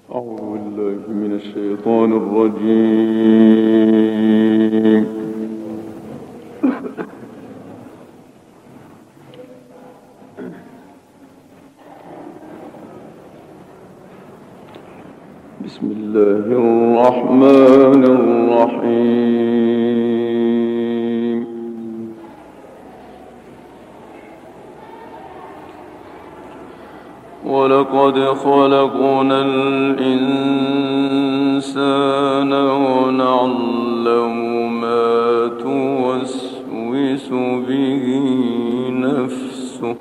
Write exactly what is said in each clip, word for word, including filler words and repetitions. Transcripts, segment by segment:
أعوذ بالله من الشيطان الرجيم. بسم الله الرحمن الرحيم. ولقد خلقنا الإنسان ونعلم ما توسوس به نفسه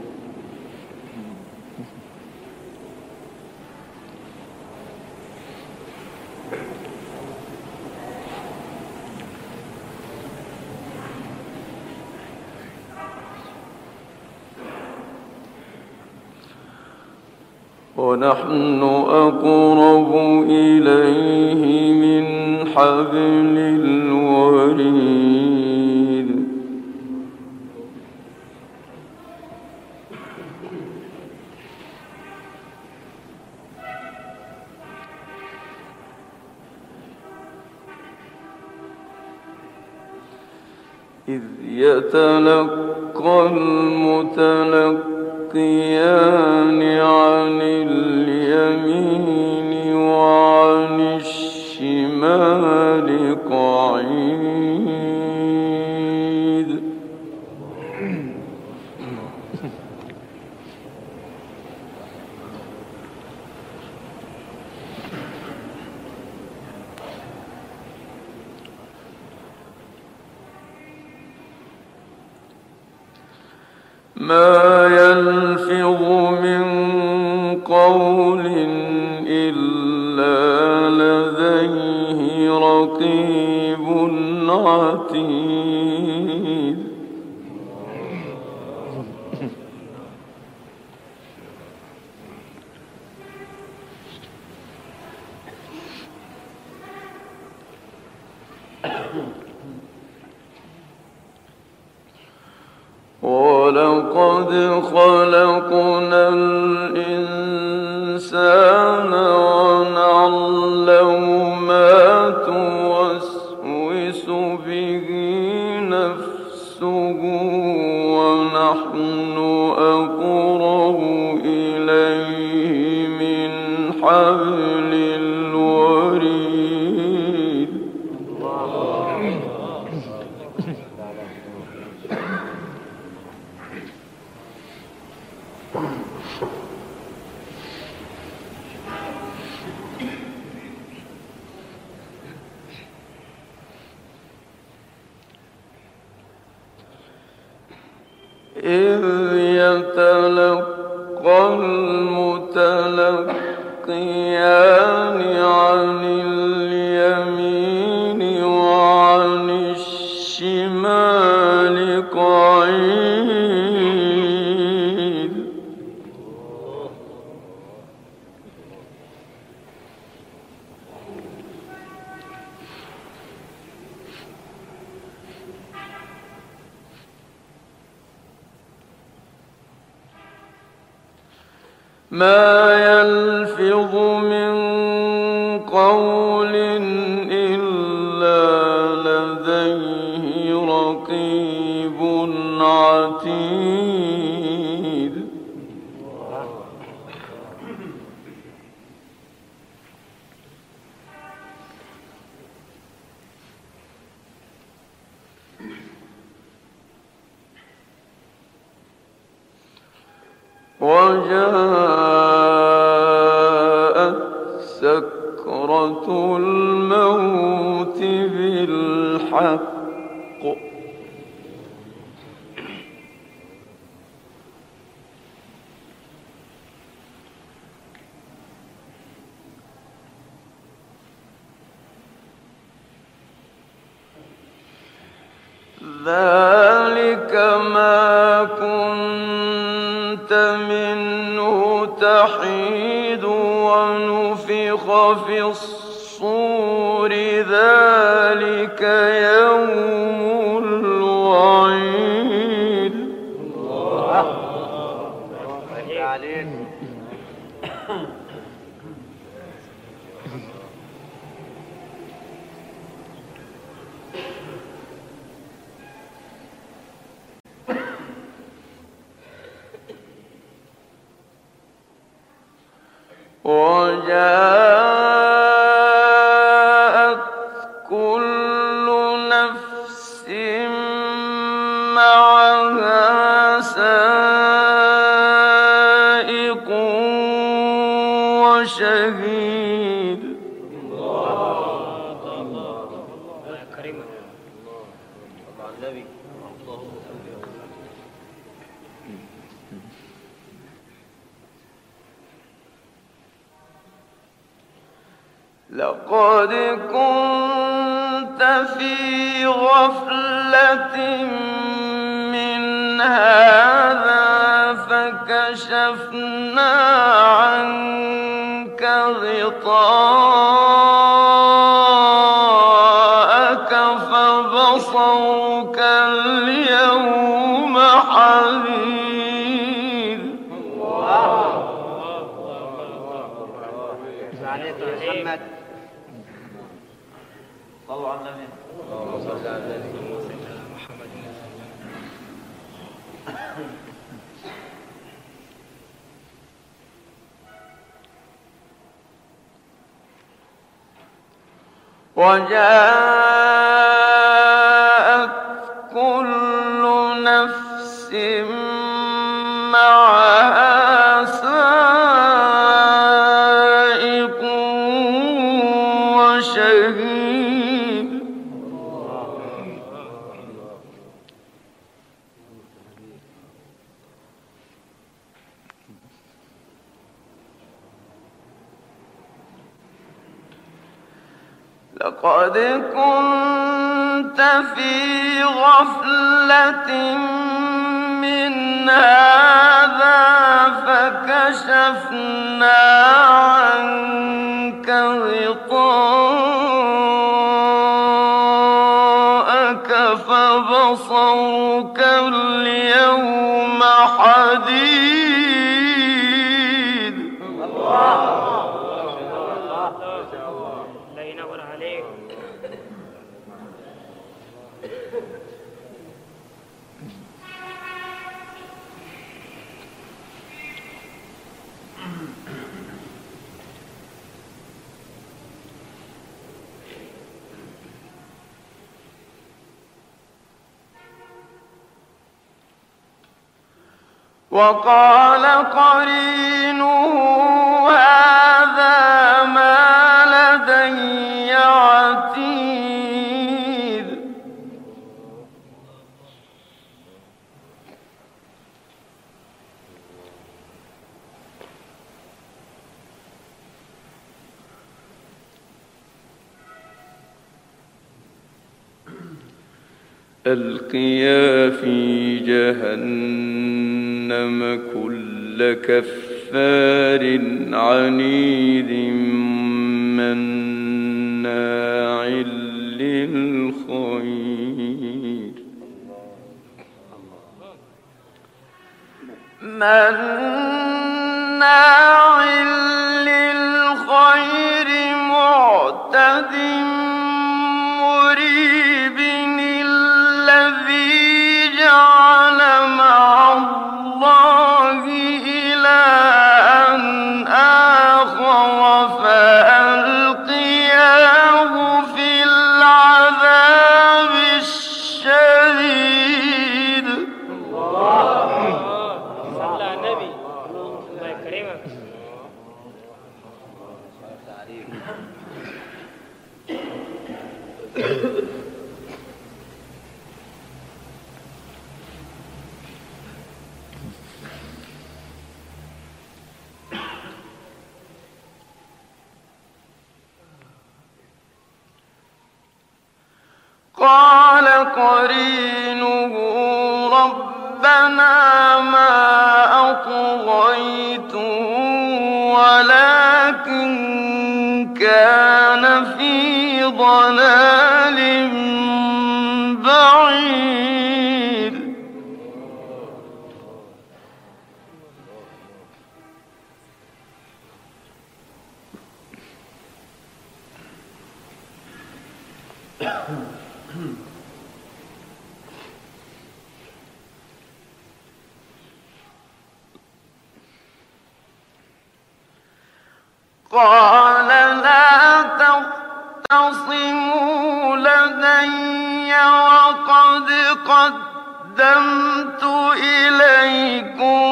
ونحن أقرب إليه من حبل الوريد. إذ يتلقى المتلقيان عن اليمين وعن الشمال قعيد. ما يلفظ من قول إلا لديه رقيب عتيد. ولقد خلقنا الإنسان ونعلم ما توسوس به نفسه ونحن أقرب إليه من حبل الوريد. إذ يتلقى المتلقيان عن اليمين وعن الشمال قعيد. ما يلفظ من قول إلا لديه رقيب عتيد. وجاءت سكرة الموت بالحق ذلك ما كنت منه تحيد ونفخ في الصور ذلك يوم الوعيد. الله وجاءت كل نفس معها سائق وشهيد. لقد كنت في غفلة من هذا فكشفنا عنك غطاءك فبصرك اليوم حديد. محمد صلوا على النبي. اللهم صل على النبي. وجاءت كل نفس معها سائق وشهيد. لقد كنت في غفلة من هذا فكشفنا عنك غطاءك فبصرك اليوم حديد. الله ينور عليك. وقال قرينه هذا ما لدي عتيد. ألقيا في جهنم كل كفار عنيد مناع للخير مناع للخير معتد مريب الذي جعل مع الله إلها آخر فألقياه في العذاب الشديد. الله صلى على النبي. الله يكرمك. قال قرينه ربنا ما أطغيته ولكن كان في ضلال بعيد. قال لا تختصموا لدي وقد قدمت إليكم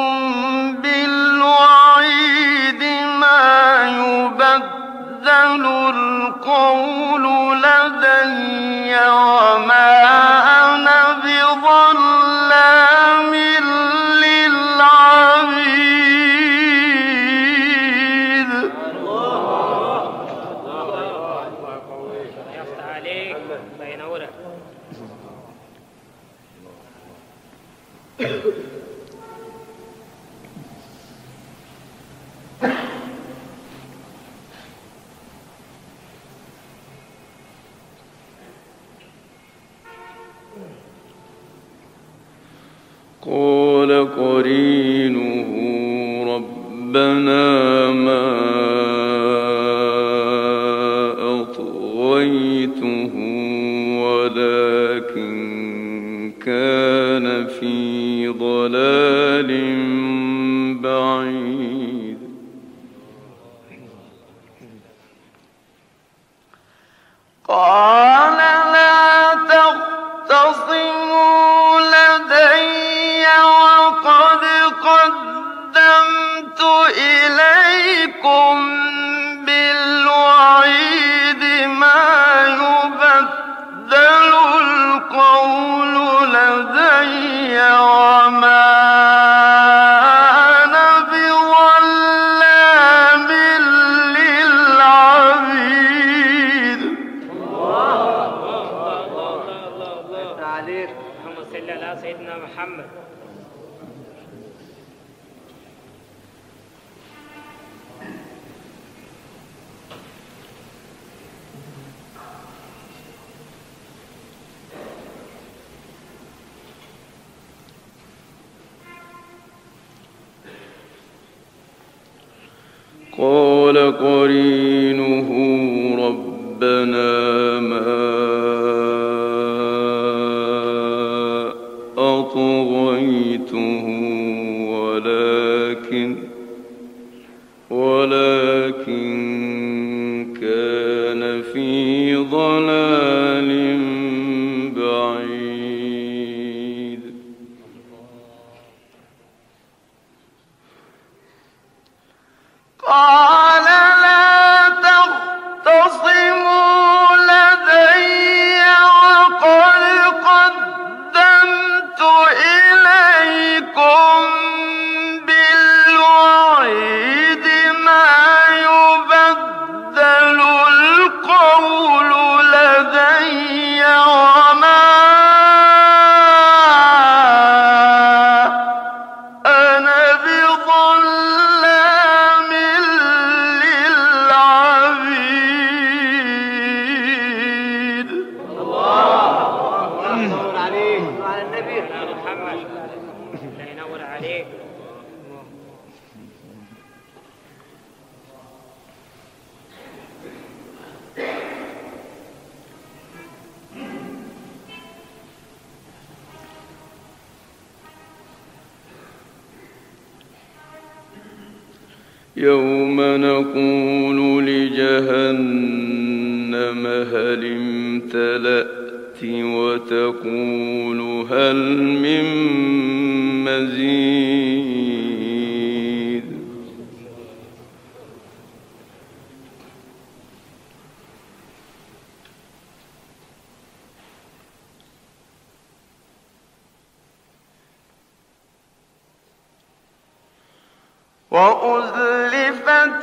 بالوعيد ما يبدل القول لدي وما أنا بظلام للعبيد. يفتح عليك بينورك. قال قرينه ربنا ما أطغيته ولكن كان في ضلال بعيد. قال لا تختصموا لدي وقد قدمت إليكم بالوعيد ما يبدل القول لدي وما أنا بظلام للعبيد. عليك. اللهم صل على سيدنا محمد. قال قرينه ربنا ما أطغيته ولكن ولكن كان في ضلال بعيد. قال لا تختصموا لدي وقد قدمت إليكم بالوعيد ما يبدل القول لدي وما أنا بظلام للعبيد. الله ينور عليك وعلى النبي محمد. الله ينور عليك. يوم نقول لجهنم هل امتلأت وتقول هل من مزيد. وأزلفت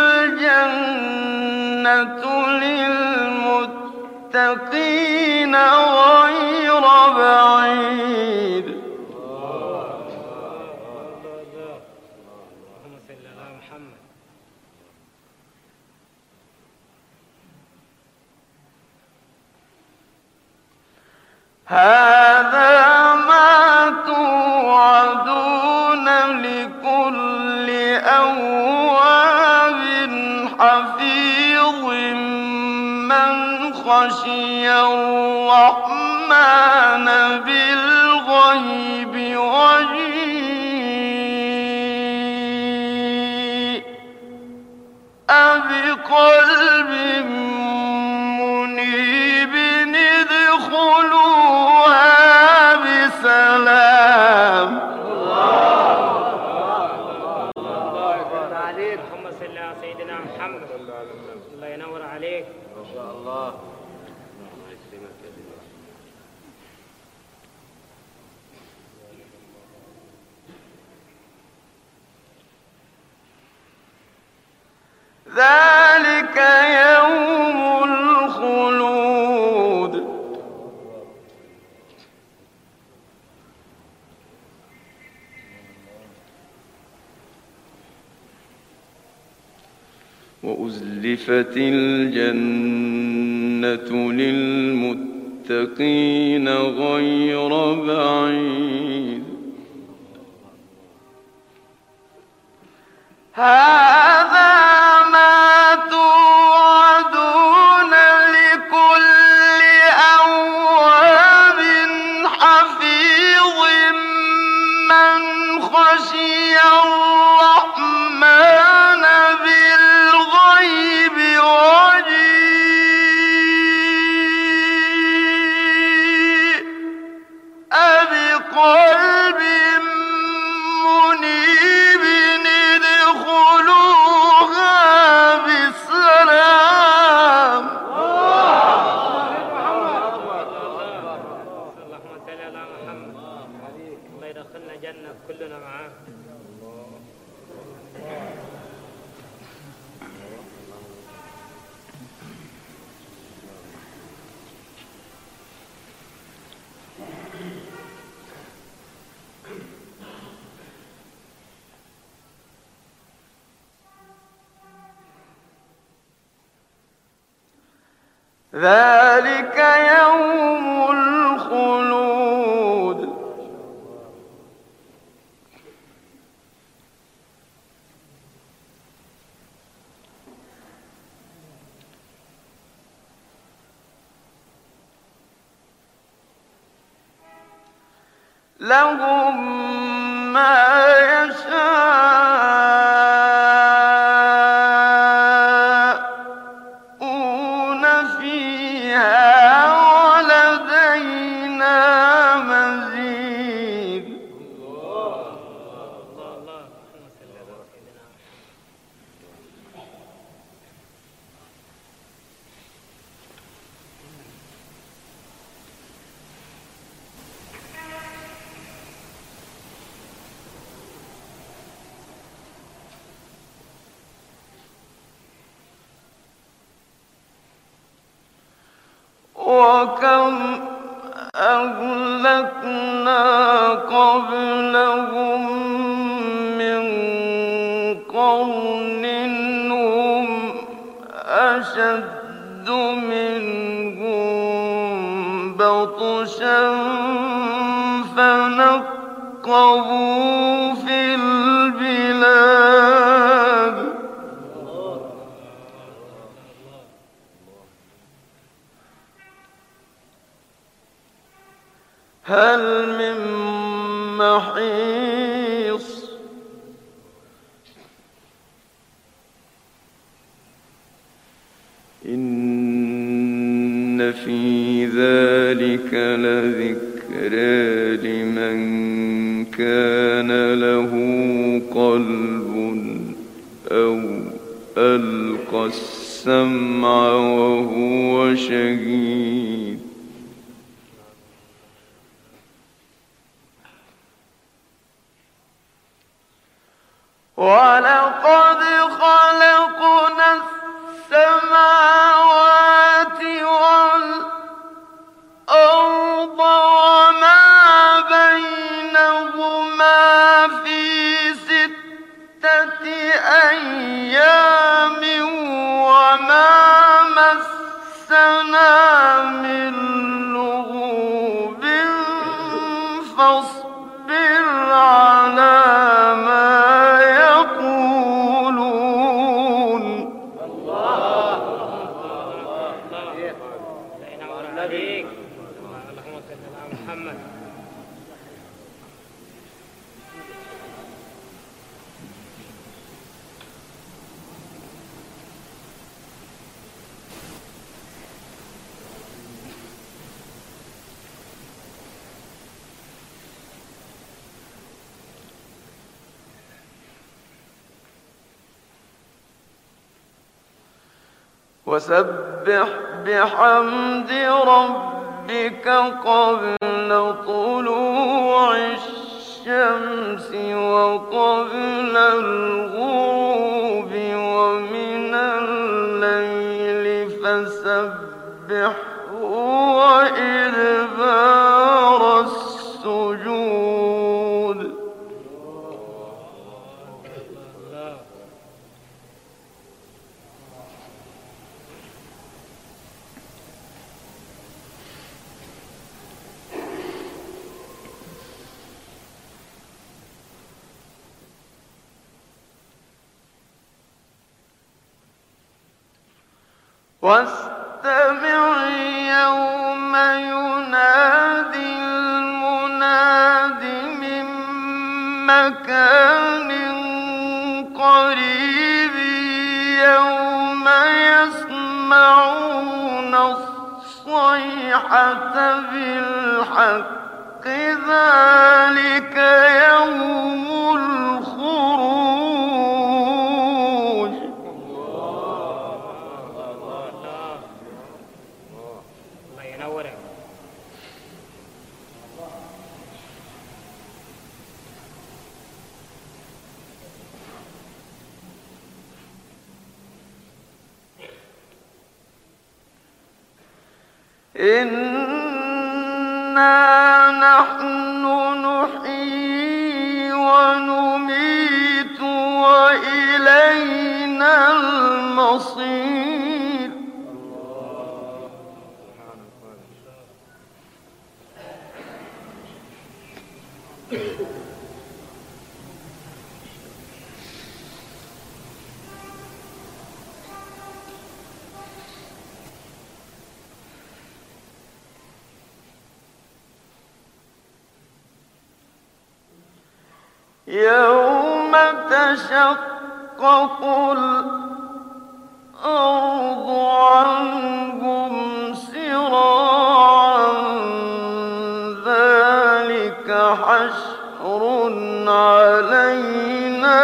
الجنة للمتقين غير بعيد. اللهم صل على محمد. هذا ما توعدون لكل أواب حفيظ من خشي الرحمن بالغيب وجيء أبقلب منيب ادخلوها بسلام. اللهم صل على سيدنا محمد. الله ينور عليك. ما شاء الله. ذلك يوم الخلود. وأزلفت الجنة للمتقين غير بعيد. هذا ما توعدون لكل أواب حفيظ من خشي الرحمن بالغيب وجيء بقلب منيب ادخلوها بسلام. اللهم صل على محمد. الله يدخلنا جنة كلنا معاه. ذلك يوم الخلود. لهم ما يشاءون فيها ولدينا مزيد. الله الله. اللهم صل على سيدنا محمد. وكم أهلكنا قبلهم من قرن هم أشد منهم بطشا فنقبوا في البلاد. هل من محيص. إن في ذلك لذكرى لمن كان له قلب أو ألقى السمع وهو شهيد. ولقد خلقنا السماوات والأرض وما بينهما في ستة أيام وما مسنا من وسبح بحمد ربك قبل طلوع الشمس وقبل الغروب ومن الليل فسبحه وإدبار السجود. واستمع يوم ينادي المناد من مكان قريب يوم يسمعون الصيحة بالحق ذلك يوم الخروج. الله ينورك. إنا نحن نحيي ونميت وإلينا المصير. يوم تشقق الأرض عنهم سراعا ذلك حشر علينا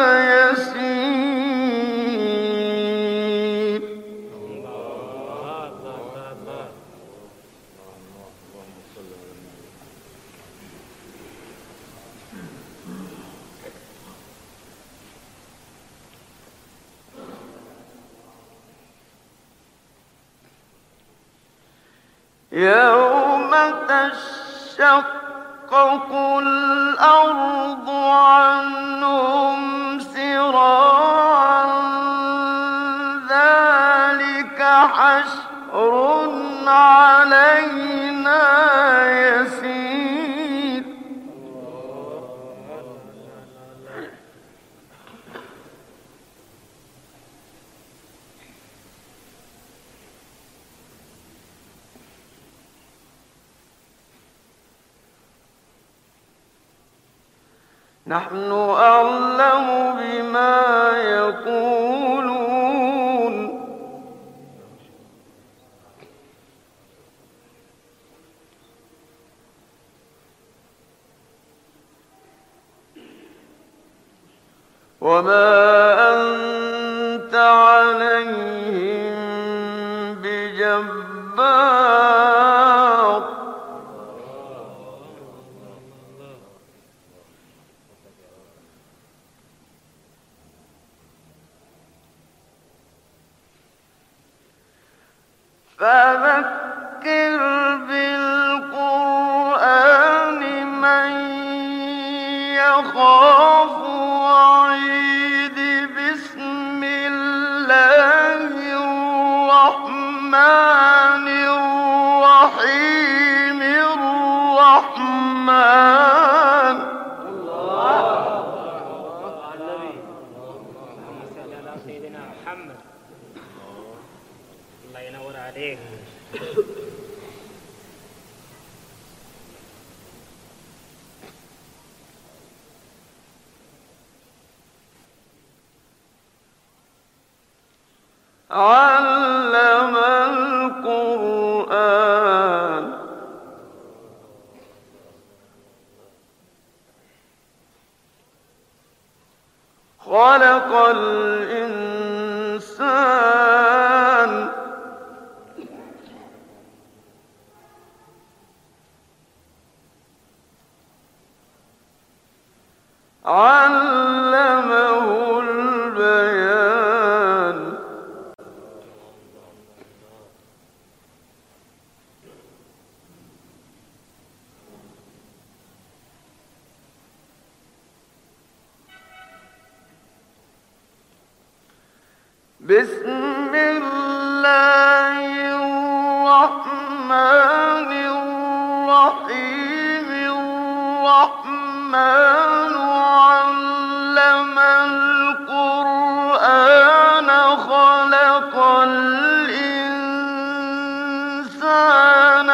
يسير. يوم تشقق الأرض عنهم سراعا ذلك حشر علينا يسير. نحن أعلم بما يقولون وما أنت عليهم بجبار. فذكر بالقرآن من يخاف وعيد. بسم الله الرحمن الرحيم. الرحمن اللهم صل على سيدنا محمد. الله ينور عليك. علم القرآن خلق الإنسان علمه البيان بسم الله الرحمن الرحيم الرحمن علم القرآن خلق الإنسان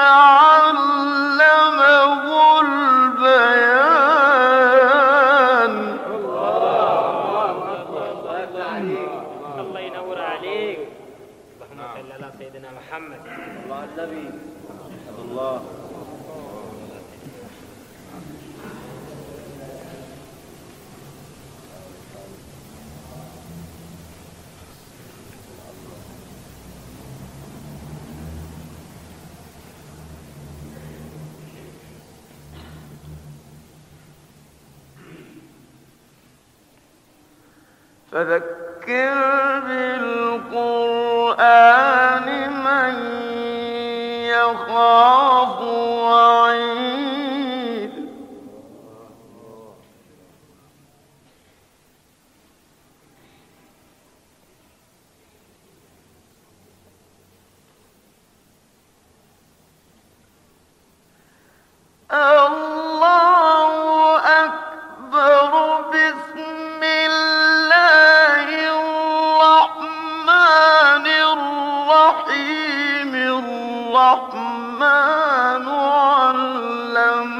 علمه البيان الله ينور عليك. اللهم صل على سيدنا محمد. الله النبي الله. فذكر بالقرآن من يخاف وعيد الله أكبر. بسم الله الرحمن الرحيم الرحمن علم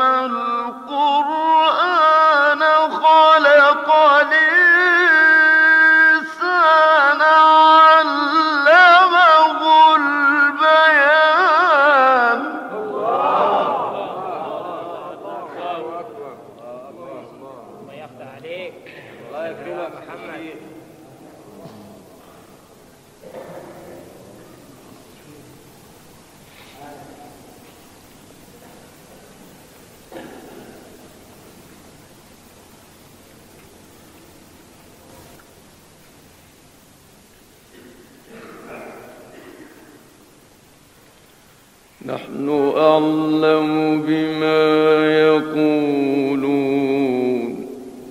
القرآن خلق الإنسان علمه البيان الله يفتح عليك. الله يكرمك محمد. نحن أعلم بما يقولون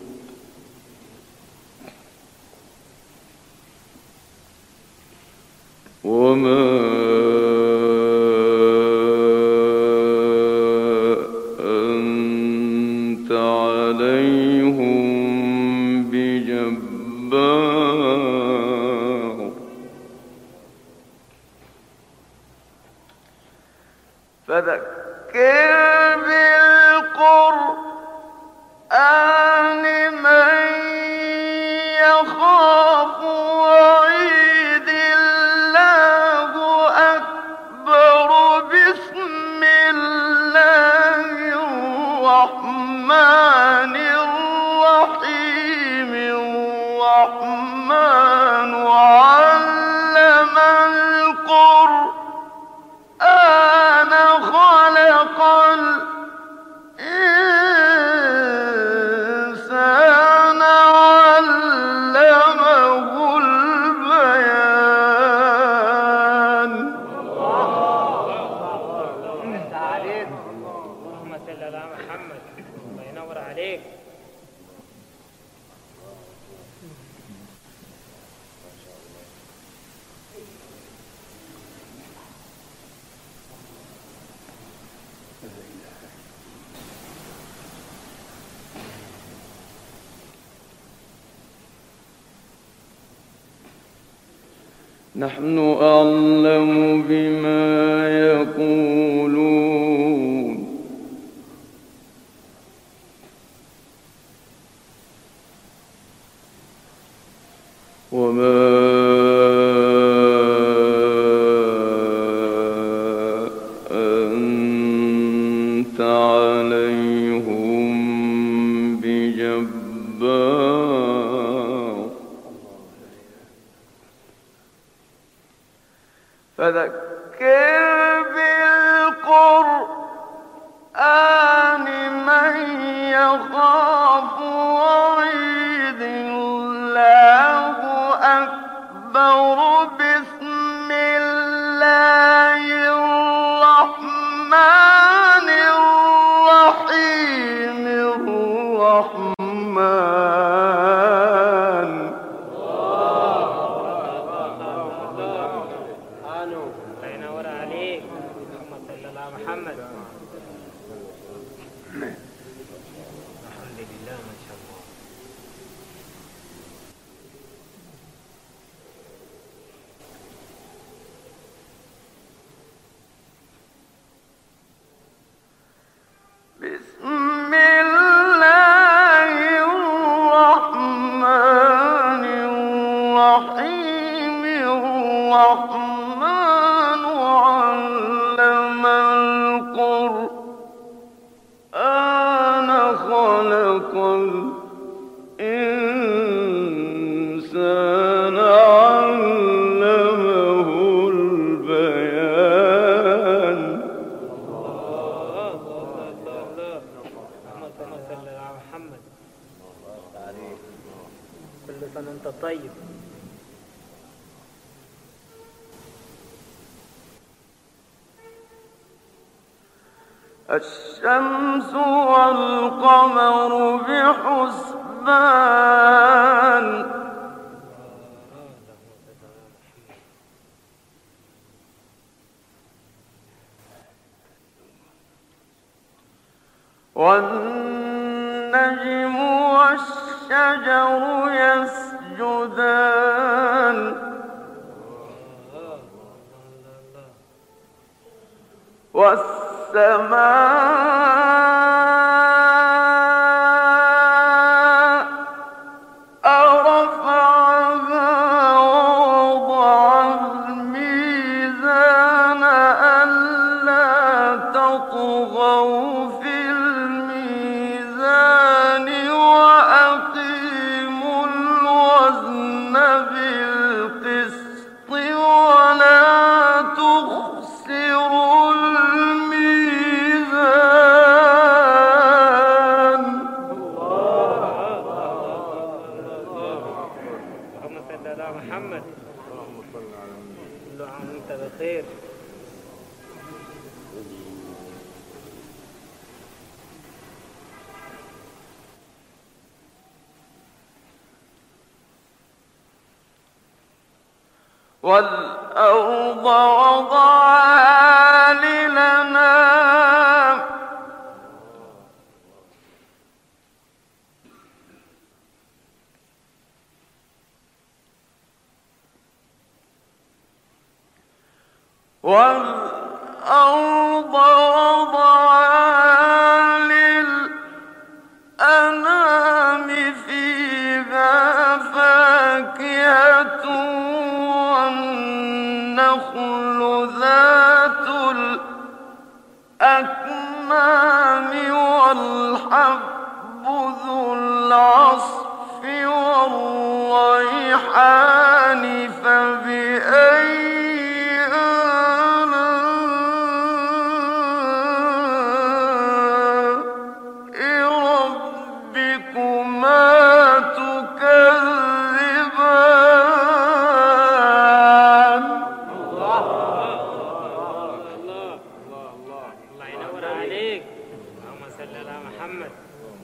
وما أنت عليهم بجبار فذكر بالقرآن من يخاف وعيد الله أكبر. بسم الله الرحمن الرحيم الرحمن علم القرآن خلق الإنسان علمه البيان اللهم صل على محمد. الله ينور عليك. نحن أعلم بما يقولون وما أنت عليهم بجبار فذكر بالقرآن من يخاف وعيد بسم الله الرحمن الرحيم الرحمن آنو الله ينور عليك. اللهم صل على محمد. الحمد لله ما شاء الله. بسم الله الرحمن الرحيم الرحمن علم القرآن خلق الإنسان علمه البيان اللهم صل على محمد. كل سنة وانت طيب. الشمس والقمر بحسبان والنجم والشجر يسجدان والسماء رفعها ووضع الميزان ألا تطغوا في الميزان وأقيموا الوزن بالقسط ولا تخسروا الميزان اللهم صل على محمد. كل عام وانت بخير. والأرض وضعها للأنام والأرض وضعها للأنام فيها فاكهة والنخل ذات الأكمام والحب ذو العصف والريحان فبأي آلاء ربكما تكذبان الله ينور عليك. اللهم صل على محمد.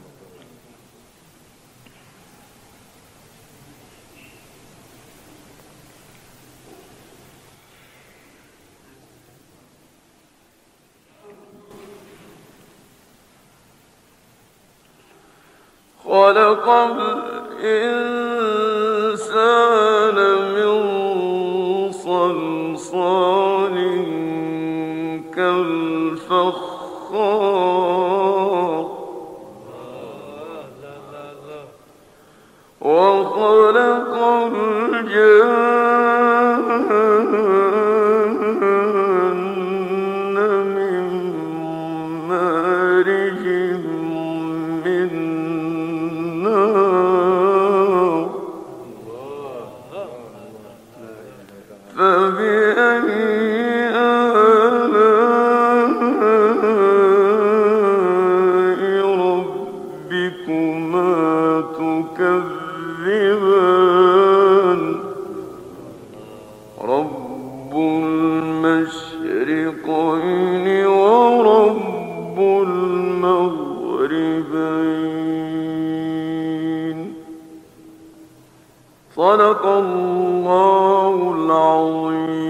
خلق الإنسان من صلصال كالفخار وخلق الجن من مارج من نار فبأي آلاء ربكما تكذبان رب المشرقين ورب المغربين. صدق الله العظيم.